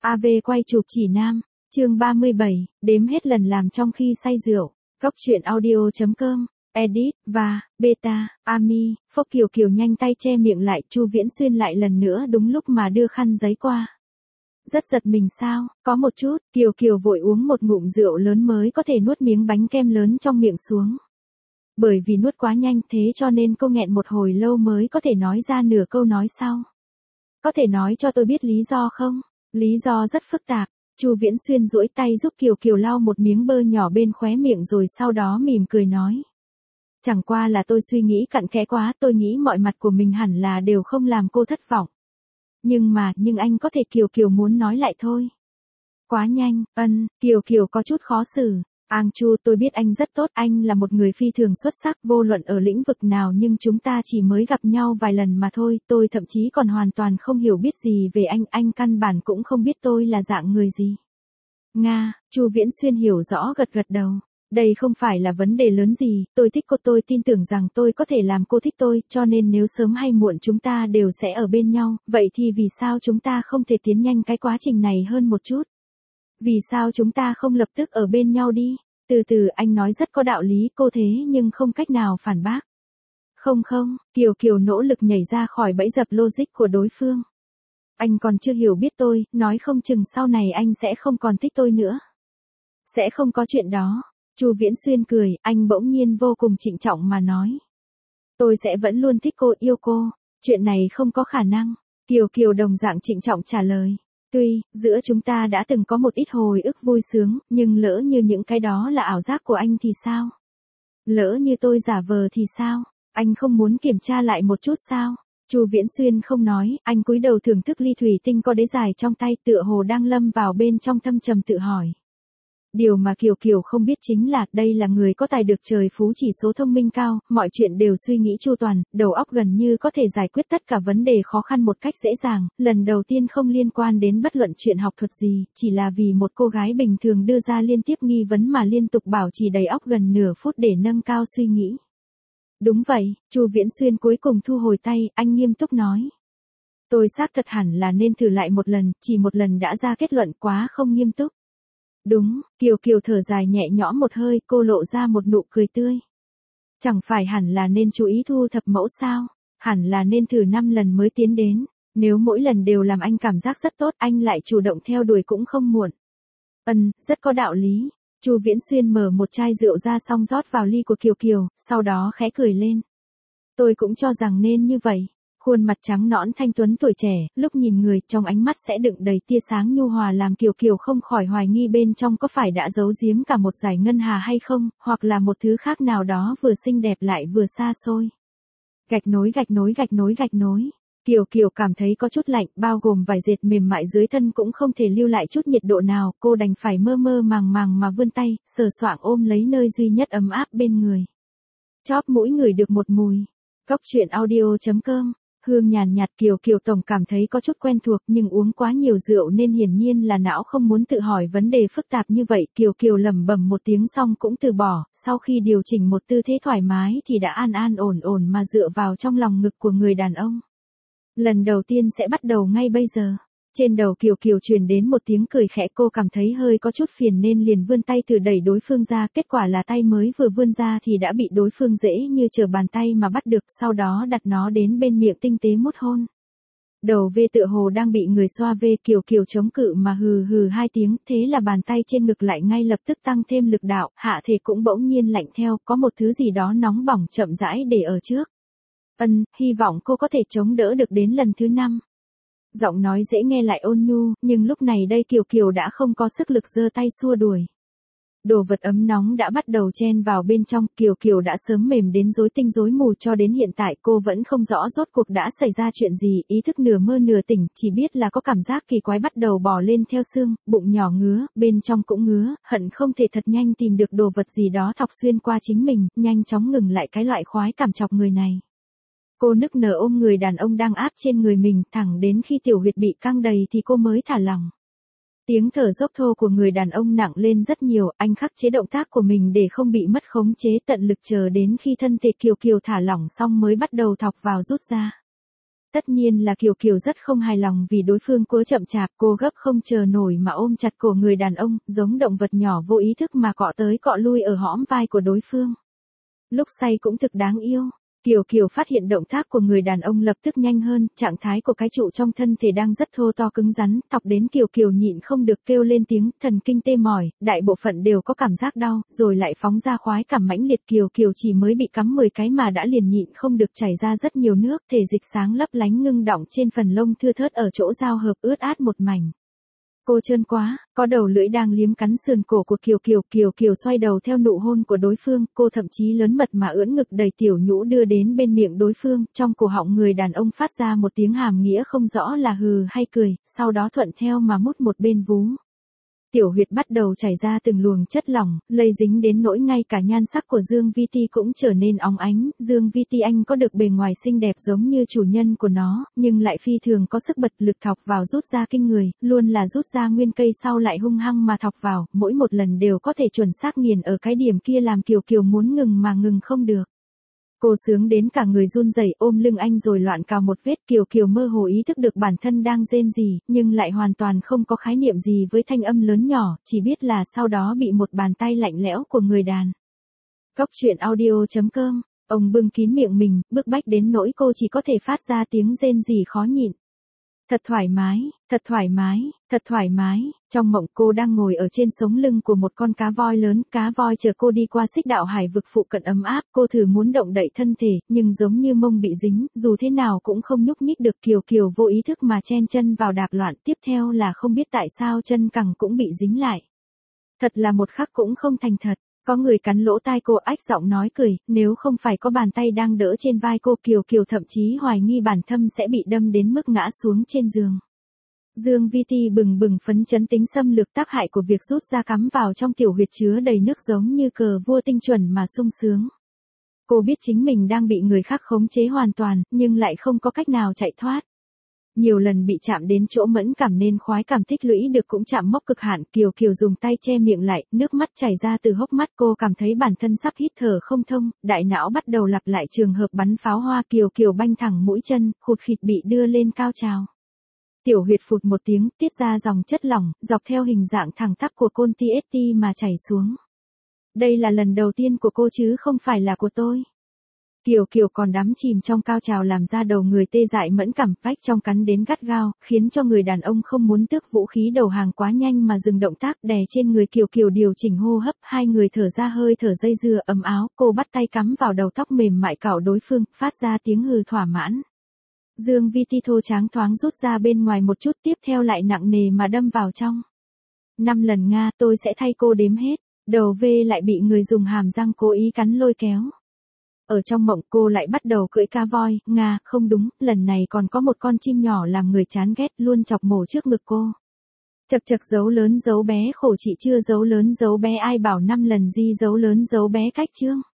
AV quay chụp chỉ nam, chương 37, đếm hết lần làm trong khi say rượu. Góc truyện audio.com, edit, và, beta, Ami, Phốc Kiều Kiều nhanh tay che miệng lại, Chu Viễn Xuyên lại lần nữa đúng lúc mà đưa khăn giấy qua. Rất giật mình sao, có một chút, Kiều Kiều vội uống một ngụm rượu lớn mới có thể nuốt miếng bánh kem lớn trong miệng xuống. Bởi vì nuốt quá nhanh thế cho nên cô nghẹn một hồi lâu mới có thể nói ra nửa câu nói sau. Có thể nói cho tôi biết lý do không? Lý do rất phức tạp. Chu Viễn Xuyên duỗi tay giúp Kiều Kiều lau một miếng bơ nhỏ bên khóe miệng rồi sau đó mỉm cười nói. Chẳng qua là tôi suy nghĩ cặn kẽ quá, tôi nghĩ mọi mặt của mình hẳn là đều không làm cô thất vọng. Nhưng anh có thể Kiều Kiều muốn nói lại thôi. Quá nhanh, Kiều Kiều có chút khó xử. Chu, tôi biết anh rất tốt, anh là một người phi thường xuất sắc vô luận ở lĩnh vực nào nhưng chúng ta chỉ mới gặp nhau vài lần mà thôi, tôi thậm chí còn hoàn toàn không hiểu biết gì về anh căn bản cũng không biết tôi là dạng người gì. Nga, Chu Viễn Xuyên hiểu rõ gật gật đầu. Đây không phải là vấn đề lớn gì, tôi thích cô, tôi tin tưởng rằng tôi có thể làm cô thích tôi, cho nên nếu sớm hay muộn chúng ta đều sẽ ở bên nhau, vậy thì vì sao chúng ta không thể tiến nhanh cái quá trình này hơn một chút? Vì sao chúng ta không lập tức ở bên nhau đi? Từ từ, anh nói rất có đạo lý, cô thế nhưng không cách nào phản bác. Không, Kiều Kiều nỗ lực nhảy ra khỏi bẫy dập logic của đối phương. Anh còn chưa hiểu biết tôi, nói không chừng sau này anh sẽ không còn thích tôi nữa. Sẽ không có chuyện đó. Chu Viễn Xuyên cười, anh bỗng nhiên vô cùng trịnh trọng mà nói. Tôi sẽ vẫn luôn thích cô, yêu cô. Chuyện này không có khả năng. Kiều Kiều đồng dạng trịnh trọng trả lời. Tuy, giữa chúng ta đã từng có một ít hồi ức vui sướng, nhưng lỡ như những cái đó là ảo giác của anh thì sao? Lỡ như tôi giả vờ thì sao? Anh không muốn kiểm tra lại một chút sao? Chu Viễn Xuyên không nói, anh cúi đầu thưởng thức ly thủy tinh có đế dài trong tay tựa hồ đang lâm vào bên trong thâm trầm tự hỏi. Điều mà Kiều Kiều không biết chính là đây là người có tài được trời phú chỉ số thông minh cao, mọi chuyện đều suy nghĩ chu toàn, đầu óc gần như có thể giải quyết tất cả vấn đề khó khăn một cách dễ dàng, lần đầu tiên không liên quan đến bất luận chuyện học thuật gì, chỉ là vì một cô gái bình thường đưa ra liên tiếp nghi vấn mà liên tục bảo trì đầy óc gần nửa phút để nâng cao suy nghĩ. Đúng vậy, Chu Viễn Xuyên cuối cùng thu hồi tay, anh nghiêm túc nói. Tôi xác thật hẳn là nên thử lại một lần, chỉ một lần đã ra kết luận quá không nghiêm túc. Đúng, Kiều Kiều thở dài nhẹ nhõm một hơi, cô lộ ra một nụ cười tươi. Chẳng phải hẳn là nên chú ý thu thập mẫu sao? Hẳn là nên thử 5 lần mới tiến đến. Nếu mỗi lần đều làm anh cảm giác rất tốt, anh lại chủ động theo đuổi cũng không muộn. Rất có đạo lý. Chu Viễn Xuyên mở một chai rượu ra xong rót vào ly của Kiều Kiều, sau đó khẽ cười lên. Tôi cũng cho rằng nên như vậy. Khuôn mặt trắng nõn thanh tuấn tuổi trẻ, lúc nhìn người trong ánh mắt sẽ đựng đầy tia sáng nhu hòa làm Kiều Kiều không khỏi hoài nghi bên trong có phải đã giấu giếm cả một dải ngân hà hay không, hoặc là một thứ khác nào đó vừa xinh đẹp lại vừa xa xôi. Gạch nối. Kiều Kiều cảm thấy có chút lạnh, bao gồm vải dệt mềm mại dưới thân cũng không thể lưu lại chút nhiệt độ nào, cô đành phải mơ mơ màng màng mà vươn tay, sờ soạng ôm lấy nơi duy nhất ấm áp bên người. Chóp mũi ngửi được một mùi. Góc truyện audio.com. Hương nhàn nhạt Kiều Kiều tổng cảm thấy có chút quen thuộc nhưng uống quá nhiều rượu nên hiển nhiên là não không muốn tự hỏi vấn đề phức tạp như vậy. Kiều Kiều lẩm bẩm một tiếng xong cũng từ bỏ, sau khi điều chỉnh một tư thế thoải mái thì đã an ổn mà dựa vào trong lòng ngực của người đàn ông. Lần đầu tiên sẽ bắt đầu ngay bây giờ. Trên đầu Kiều Kiều truyền đến một tiếng cười khẽ, cô cảm thấy hơi có chút phiền nên liền vươn tay thử đẩy đối phương ra, kết quả là tay mới vừa vươn ra thì đã bị đối phương dễ như trở bàn tay mà bắt được, sau đó đặt nó đến bên miệng tinh tế mút hôn. Đầu V tựa hồ đang bị người xoa về, Kiều Kiều chống cự mà hừ 2 tiếng, thế là bàn tay trên ngực lại ngay lập tức tăng thêm lực đạo, hạ thể cũng bỗng nhiên lạnh theo, có một thứ gì đó nóng bỏng chậm rãi để ở trước. Hy vọng cô có thể chống đỡ được đến lần thứ 5. Giọng nói dễ nghe lại ôn nhu, nhưng lúc này đây Kiều Kiều đã không có sức lực giơ tay xua đuổi. Đồ vật ấm nóng đã bắt đầu chen vào bên trong, Kiều Kiều đã sớm mềm đến rối tinh rối mù, cho đến hiện tại cô vẫn không rõ rốt cuộc đã xảy ra chuyện gì, ý thức nửa mơ nửa tỉnh, chỉ biết là có cảm giác kỳ quái bắt đầu bò lên theo xương, bụng nhỏ ngứa, bên trong cũng ngứa, hận không thể thật nhanh tìm được đồ vật gì đó thọc xuyên qua chính mình, nhanh chóng ngừng lại cái loại khoái cảm chọc người này. Cô nức nở ôm người đàn ông đang áp trên người mình, thẳng đến khi tiểu huyệt bị căng đầy thì cô mới thả lỏng. Tiếng thở dốc thô của người đàn ông nặng lên rất nhiều, anh khắc chế động tác của mình để không bị mất khống chế, tận lực chờ đến khi thân thể Kiều Kiều thả lỏng xong mới bắt đầu thọc vào rút ra. Tất nhiên là Kiều Kiều rất không hài lòng vì đối phương cố chậm chạp, cô gấp không chờ nổi mà ôm chặt cổ người đàn ông, giống động vật nhỏ vô ý thức mà cọ tới cọ lui ở hõm vai của đối phương. Lúc say cũng thực đáng yêu. Kiều Kiều phát hiện động tác của người đàn ông lập tức nhanh hơn, trạng thái của cái trụ trong thân thể đang rất thô to cứng rắn, thọc đến Kiều Kiều nhịn không được kêu lên tiếng, thần kinh tê mỏi, đại bộ phận đều có cảm giác đau, rồi lại phóng ra khoái cảm mãnh liệt. Kiều Kiều chỉ mới bị cắm 10 cái mà đã liền nhịn không được chảy ra rất nhiều nước, thể dịch sáng lấp lánh ngưng đọng trên phần lông thưa thớt ở chỗ giao hợp ướt át một mảnh. Cô trơn quá, có đầu lưỡi đang liếm cắn sườn cổ của Kiều Kiều. Kiều Kiều xoay đầu theo nụ hôn của đối phương, cô thậm chí lớn mật mà ưỡn ngực đầy tiểu nhũ đưa đến bên miệng đối phương, trong cổ họng người đàn ông phát ra một tiếng hàm nghĩa không rõ là hừ hay cười, sau đó thuận theo mà mút một bên vú. Tiểu huyệt bắt đầu chảy ra từng luồng chất lỏng, lây dính đến nỗi ngay cả nhan sắc của Dương Vi Ti cũng trở nên óng ánh. Dương Vi Ti Anh có được bề ngoài xinh đẹp giống như chủ nhân của nó, nhưng lại phi thường có sức bật lực thọc vào rút ra kinh người, luôn là rút ra nguyên cây sau lại hung hăng mà thọc vào, mỗi một lần đều có thể chuẩn xác nghiền ở cái điểm kia làm Kiều Kiều muốn ngừng mà ngừng không được. Cô sướng đến cả người run rẩy ôm lưng anh rồi loạn cào một vết. Kiều Kiều mơ hồ ý thức được bản thân đang rên rỉ, nhưng lại hoàn toàn không có khái niệm gì với thanh âm lớn nhỏ, chỉ biết là sau đó bị một bàn tay lạnh lẽo của người đàn. Góc truyện audio.com, ông bưng kín miệng mình, bức bách đến nỗi cô chỉ có thể phát ra tiếng rên rỉ khó nhịn. Thật thoải mái, thật thoải mái, thật thoải mái. Trong mộng cô đang ngồi ở trên sống lưng của một con cá voi lớn, cá voi chờ cô đi qua xích đạo hải vực phụ cận ấm áp, cô thử muốn động đậy thân thể, nhưng giống như mông bị dính, dù thế nào cũng không nhúc nhích được. Kiều Kiều vô ý thức mà chen chân vào đạp loạn, tiếp theo là không biết tại sao chân cẳng cũng bị dính lại. Thật là một khắc cũng không thành thật. Có người cắn lỗ tai cô ách giọng nói cười, nếu không phải có bàn tay đang đỡ trên vai cô. Kiều Kiều thậm chí hoài nghi bản thân sẽ bị đâm đến mức ngã xuống trên giường. Dương Vi Ti bừng bừng phấn chấn tính xâm lược tác hại của việc rút ra cắm vào trong tiểu huyệt chứa đầy nước giống như cờ vua tinh chuẩn mà sung sướng. Cô biết chính mình đang bị người khác khống chế hoàn toàn, nhưng lại không có cách nào chạy thoát. Nhiều lần bị chạm đến chỗ mẫn cảm nên khoái cảm tích lũy được cũng chạm mốc cực hạn. Kiều Kiều dùng tay che miệng lại, nước mắt chảy ra từ hốc mắt. Cô cảm thấy bản thân sắp hít thở không thông, đại não bắt đầu lặp lại trường hợp bắn pháo hoa. Kiều Kiều banh thẳng mũi chân, khụt khịt bị đưa lên cao trào. Tiểu huyệt phụt một tiếng, tiết ra dòng chất lỏng, dọc theo hình dạng thẳng tắp của côn TST mà chảy xuống. Đây là lần đầu tiên của cô chứ không phải là của tôi. Kiều Kiều còn đắm chìm trong cao trào làm ra đầu người tê dại mẫn cảm, vách trong cắn đến gắt gao, khiến cho người đàn ông không muốn tước vũ khí đầu hàng quá nhanh mà dừng động tác, đè trên người Kiều Kiều điều chỉnh hô hấp, hai người thở ra hơi thở dây dưa ấm áo. Cô bắt tay cắm vào đầu tóc mềm mại cạo đối phương, phát ra tiếng hừ thỏa mãn. Dương Vi Ti thô tráng thoáng rút ra bên ngoài một chút, tiếp theo lại nặng nề mà đâm vào trong. 5 lần Nga, tôi sẽ thay cô đếm hết. Đầu V lại bị người dùng hàm răng cố ý cắn lôi kéo. Ở trong mộng cô lại bắt đầu cưỡi cá voi. Nga, không đúng, lần này còn có một con chim nhỏ làm người chán ghét luôn chọc mổ trước ngực cô. Chật chật dấu lớn dấu bé khổ chị chưa dấu lớn dấu bé ai bảo 5 lần di dấu lớn dấu bé cách chương.